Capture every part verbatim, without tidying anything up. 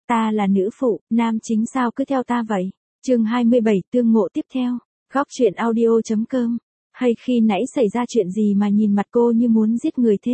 Ta là nữ phụ, nam chính sao cứ theo ta vậy? Chương hai mươi bảy tương ngộ tiếp theo. Góc truyện audio chấm com. Hay khi nãy xảy ra chuyện gì mà nhìn mặt cô như muốn giết người thế?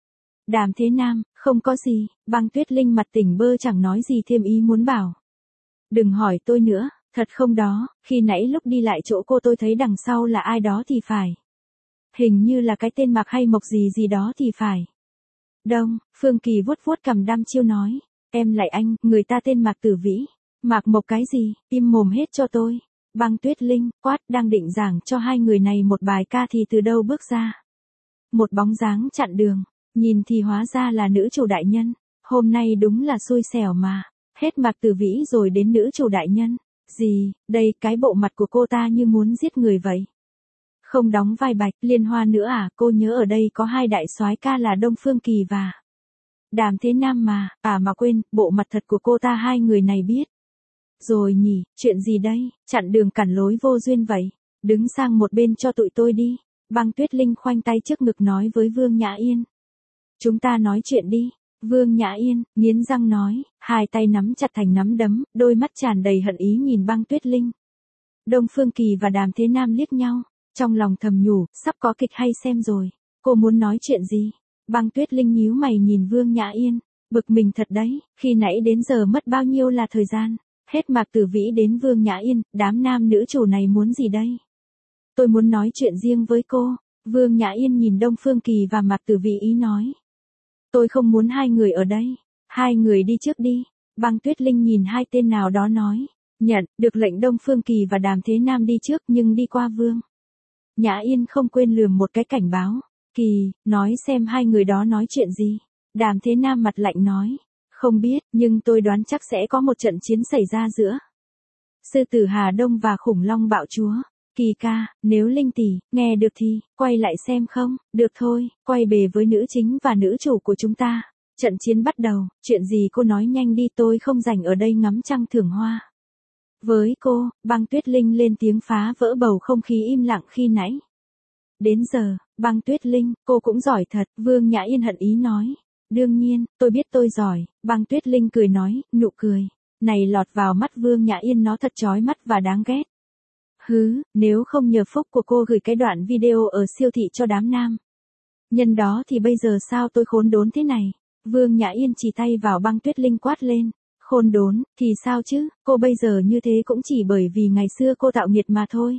Đàm Thế Nam, không có gì, Băng Tuyết Linh mặt tỉnh bơ chẳng nói gì thêm ý muốn bảo. Đừng hỏi tôi nữa, thật không đó, khi nãy lúc đi lại chỗ cô tôi thấy đằng sau là ai đó thì phải. Hình như là cái tên Mạc hay Mộc gì gì đó thì phải. Đông, Phương Kỳ vuốt vuốt cằm đăm chiêu nói, em lại anh, người ta tên Mạc Tử Vĩ. Mạc Mộc cái gì, im mồm hết cho tôi. Băng Tuyết Linh, quát, đang định giảng cho hai người này một bài ca thì từ đâu bước ra. Một bóng dáng chặn đường, nhìn thì hóa ra là nữ chủ đại nhân. Hôm nay đúng là xui xẻo mà, hết Mạc Tử Vĩ rồi đến nữ chủ đại nhân. Gì, đây, cái bộ mặt của cô ta như muốn giết người vậy. Không đóng vai Bạch Liên Hoa nữa à, cô nhớ ở đây có hai đại soái ca là Đông Phương Kỳ và Đàm Thế Nam mà, à mà quên, bộ mặt thật của cô ta hai người này biết. Rồi nhỉ, chuyện gì đây, chặn đường cản lối vô duyên vậy, đứng sang một bên cho tụi tôi đi. Băng Tuyết Linh khoanh tay trước ngực nói với Vương Nhã Yên. Chúng ta nói chuyện đi. Vương Nhã Yên, nghiến răng nói, hai tay nắm chặt thành nắm đấm, đôi mắt tràn đầy hận ý nhìn Băng Tuyết Linh. Đông Phương Kỳ và Đàm Thế Nam liếc nhau, trong lòng thầm nhủ, sắp có kịch hay xem rồi. Cô muốn nói chuyện gì? Băng Tuyết Linh nhíu mày nhìn Vương Nhã Yên, bực mình thật đấy, khi nãy đến giờ mất bao nhiêu là thời gian. Hết Mạc Tử Vĩ đến Vương Nhã Yên, đám nam nữ chủ này muốn gì đây? Tôi muốn nói chuyện riêng với cô. Vương Nhã Yên nhìn Đông Phương Kỳ và Mạc Tử Vĩ ý nói. Tôi không muốn hai người ở đây. Hai người đi trước đi. Băng Tuyết Linh nhìn hai tên nào đó nói. Nhận, được lệnh Đông Phương Kỳ và Đàm Thế Nam đi trước nhưng đi qua Vương Nhã Yên không quên lườm một cái cảnh báo. Kỳ, nói xem hai người đó nói chuyện gì. Đàm Thế Nam mặt lạnh nói. Không biết, nhưng tôi đoán chắc sẽ có một trận chiến xảy ra giữa Sư tử Hà Đông và khủng long bạo chúa. Kỳ ca, nếu Linh tỷ nghe được thì, quay lại xem không? Được thôi, quay về với nữ chính và nữ chủ của chúng ta. Trận chiến bắt đầu, chuyện gì cô nói nhanh đi, tôi không rảnh ở đây ngắm trăng thưởng hoa. Với cô, Băng Tuyết Linh lên tiếng phá vỡ bầu không khí im lặng khi nãy. Đến giờ, Băng Tuyết Linh, cô cũng giỏi thật, Vương Nhã Yên hận ý nói. Đương nhiên, tôi biết tôi giỏi, Băng Tuyết Linh cười nói, nụ cười này lọt vào mắt Vương Nhã Yên nó thật chói mắt và đáng ghét. Hứ, nếu không nhờ phúc của cô gửi cái đoạn video ở siêu thị cho đám nam nhân đó thì bây giờ sao tôi khốn đốn thế này. Vương Nhã Yên chỉ tay vào Băng Tuyết Linh quát lên. Khốn đốn, thì sao chứ, cô bây giờ như thế cũng chỉ bởi vì ngày xưa cô tạo nghiệt mà thôi.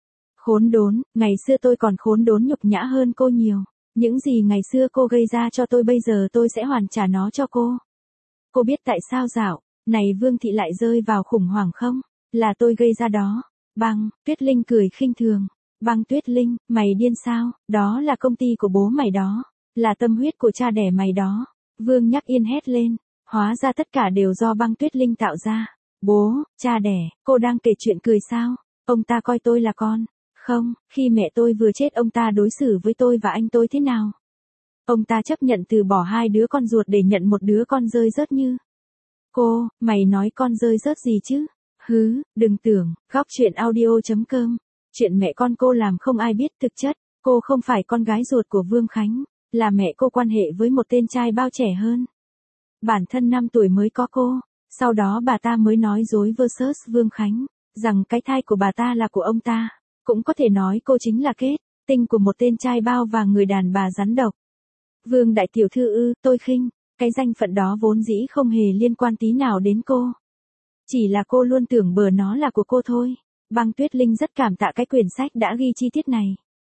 Khốn đốn, ngày xưa tôi còn khốn đốn nhục nhã hơn cô nhiều. Những gì ngày xưa cô gây ra cho tôi bây giờ tôi sẽ hoàn trả nó cho cô. Cô biết tại sao dạo này Vương thị lại rơi vào khủng hoảng không? Là tôi gây ra đó. Băng Tuyết Linh cười khinh thường. Băng Tuyết Linh, mày điên sao? Đó là công ty của bố mày đó. Là tâm huyết của cha đẻ mày đó. Vương Nhã Yên hét lên. Hóa ra tất cả đều do Băng Tuyết Linh tạo ra. Bố, cha đẻ, cô đang kể chuyện cười sao? Ông ta coi tôi là con. Không, khi mẹ tôi vừa chết ông ta đối xử với tôi và anh tôi thế nào? Ông ta chấp nhận từ bỏ hai đứa con ruột để nhận một đứa con rơi rớt như. Cô, mày nói con rơi rớt gì chứ? Hứ, đừng tưởng, góc truyện audio chấm com. Chuyện mẹ con cô làm không ai biết, thực chất, cô không phải con gái ruột của Vương Khánh, là mẹ cô quan hệ với một tên trai bao trẻ hơn. Bản thân năm tuổi mới có cô, sau đó bà ta mới nói dối versus Vương Khánh, rằng cái thai của bà ta là của ông ta. Cũng có thể nói cô chính là kết tinh của một tên trai bao và người đàn bà rắn độc. Vương đại tiểu thư ư, tôi khinh, cái danh phận đó vốn dĩ không hề liên quan tí nào đến cô. Chỉ là cô luôn tưởng bờ nó là của cô thôi. Băng Tuyết Linh rất cảm tạ cái quyển sách đã ghi chi tiết này.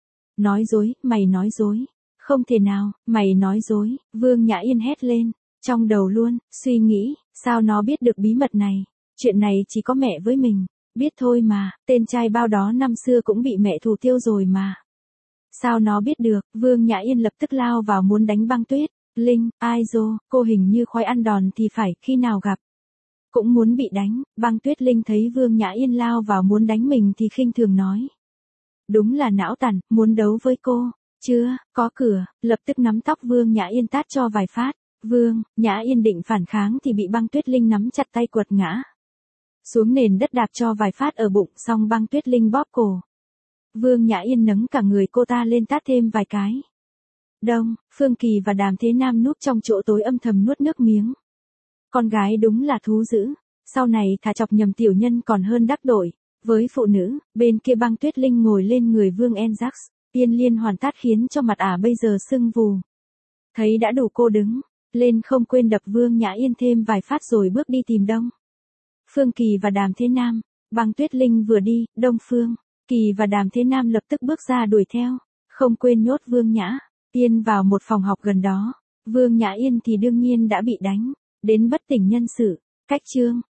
Nói dối, mày nói dối. Không thể nào, mày nói dối, Vương Nhã Yên hét lên. Trong đầu luôn, suy nghĩ, sao nó biết được bí mật này. Chuyện này chỉ có mẹ với mình biết thôi mà, tên trai bao đó năm xưa cũng bị mẹ thù tiêu rồi mà. Sao nó biết được? Vương Nhã Yên lập tức lao vào muốn đánh Băng Tuyết Linh. Ai dô, cô hình như khoái ăn đòn thì phải, khi nào gặp cũng muốn bị đánh. Băng Tuyết Linh thấy Vương Nhã Yên lao vào muốn đánh mình thì khinh thường nói. Đúng là não tàn, muốn đấu với cô. Chưa, có cửa, lập tức nắm tóc Vương Nhã Yên tát cho vài phát. Vương Nhã Yên định phản kháng thì bị Băng Tuyết Linh nắm chặt tay quật ngã xuống nền đất, đạp cho vài phát ở bụng, xong Băng Tuyết Linh bóp cổ Vương Nhã Yên, nấng cả người cô ta lên tát thêm vài cái. Đông Phương Kỳ và Đàm Thế Nam núp trong chỗ tối âm thầm nuốt nước miếng. Con gái đúng là thú dữ, sau này thà chọc nhầm tiểu nhân còn hơn đắc tội. Với phụ nữ, bên kia băng tuyết linh ngồi lên người Vương Enjax, tiên liên hoàn tát khiến cho mặt ả bây giờ sưng vù. Thấy đã đủ cô đứng, lên không quên đập Vương Nhã Yên thêm vài phát rồi bước đi tìm Đông Phương Kỳ và Đàm Thế Nam. Băng tuyết linh vừa đi, Đông Phương Kỳ và Đàm Thế Nam lập tức bước ra đuổi theo, không quên nhốt Vương Nhã Yên vào một phòng học gần đó. Vương Nhã Yên thì đương nhiên đã bị đánh đến bất tỉnh nhân sự. Cách chương